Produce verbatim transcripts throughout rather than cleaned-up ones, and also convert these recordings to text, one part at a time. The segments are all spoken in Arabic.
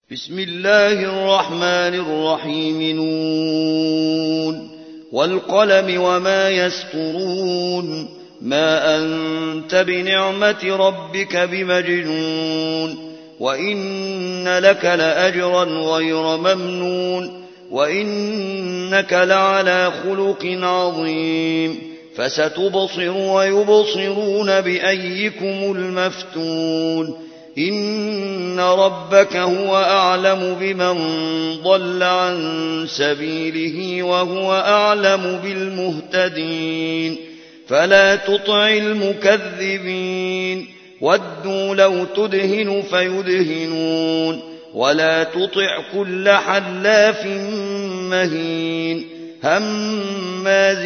بسم الله الرحمن الرحيم. نون والقلم وما يسطرون. ما أنت بنعمة ربك بمجنون. وإن لك لأجرا غير ممنون. وإنك لعلى خلق عظيم. فستبصر ويبصرون بأيكم المفتون. إن ربك هو أعلم بمن ضل عن سبيله وهو أعلم بالمهتدين. فلا تطع المكذبين. ودوا لو تدهن فيدهنون. ولا تطع كل حلاف مهين هماز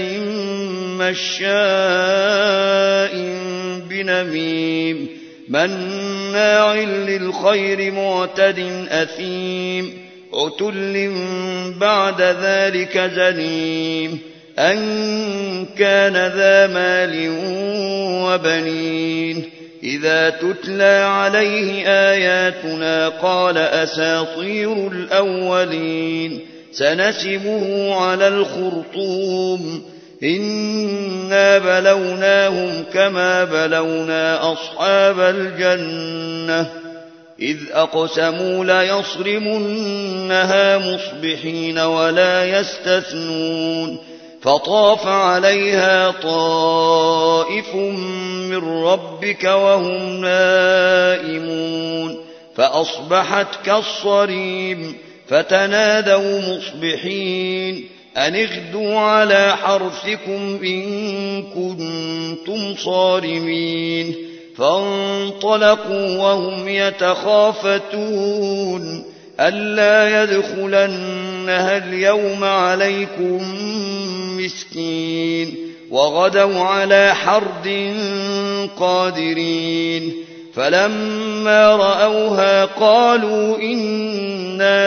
مشاء بنميم مناع للخير معتد أثيم عتل بعد ذلك زنيم أن كان ذا مال وبنين. إذا تتلى عليه آياتنا قال أساطير الأولين. سنسمه على الخرطوم. إنا بلوناهم كما بلونا أصحاب الجنة إذ أقسموا ليصرمنها مصبحين ولا يستثنون. فطاف عليها طائف من ربك وهم نائمون فأصبحت كالصريم. فتنادوا مصبحين أن اغدوا على حرثكم إن كنتم صارمين. فانطلقوا وهم يتخافتون ألا يدخلنها اليوم عليكم مسكين. وغدوا على حرد قادرين. فلما رأوها قالوا إنا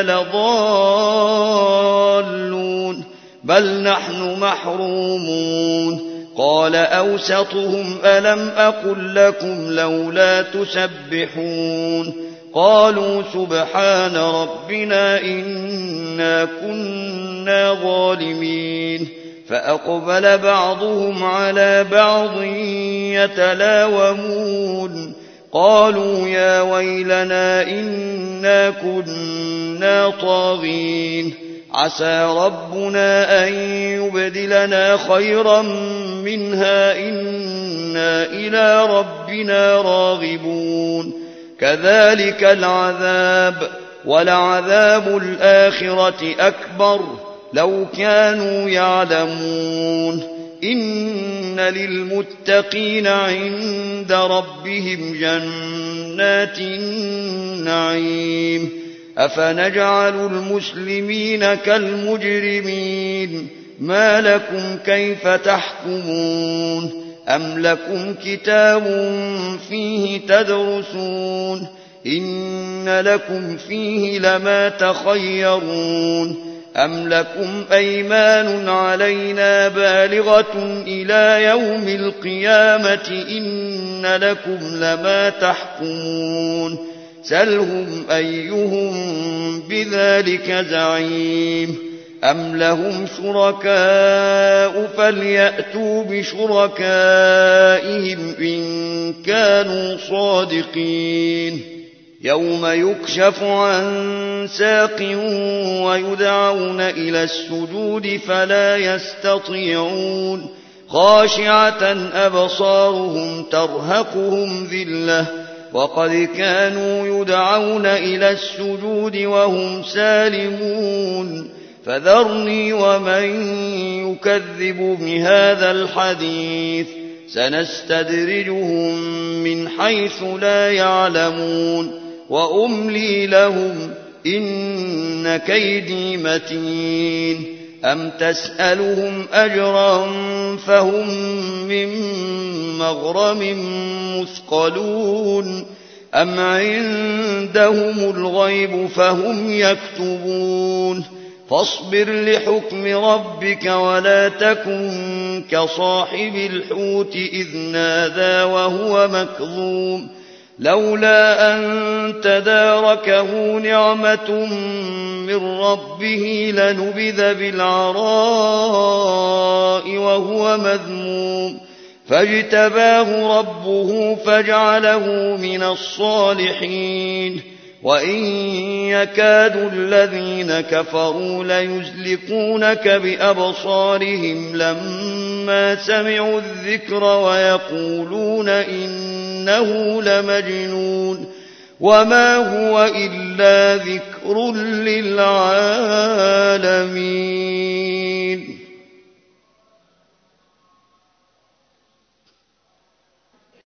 لضالون بل نحن محرومون. قال أوسطهم ألم أقل لكم لولا تسبحون. قالوا سبحان ربنا إنا كنا ظالمين. فأقبل بعضهم على بعض يتلاومون قالوا يا ويلنا إنا كنا طاغين. عسى ربنا أن يبدلنا خيرا منها إنا إلى ربنا راغبون. كذلك العذاب ولعذاب الآخرة أكبر لو كانوا يعلمون. إن للمتقين عند ربهم جنات النعيم. أفنجعل المسلمين كالمجرمين. ما لكم كيف تحكمون. أم لكم كتاب فيه تدرسون. إن لكم فيه لما تخيرون. أم لكم أيمان علينا بالغة إلى يوم القيامة إن لكم لما تحكمون. سلهم أيهم بذلك زعيم. أم لهم شركاء فليأتوا بشركائهم إن كانوا صادقين. يوم يكشف عن ساق ويدعون إلى السجود فلا يستطيعون. خاشعة أبصارهم ترهقهم ذلة وقد كانوا يدعون إلى السجود وهم سالمون. فذرني ومن يكذب بهذا الحديث سنستدرجهم من حيث لا يعلمون. وأملي لهم إن كيدي متين. أم تسألهم أجرا فهم من مغرم مثقلون. أم عندهم الغيب فهم يكتبون. فاصبر لحكم ربك ولا تكن كصاحب الحوت إذ نادى وهو مكظوم لولا أن تداركه نعمة من ربه لنبذ بالعراء وهو مذموم فاجتباه ربه فجعله من الصالحين وإن يكاد الذين كفروا ليزلقونك بأبصارهم لما سمعوا الذكر ويقولون إنه لمجنون وما هو إلا ذكر للعالمين.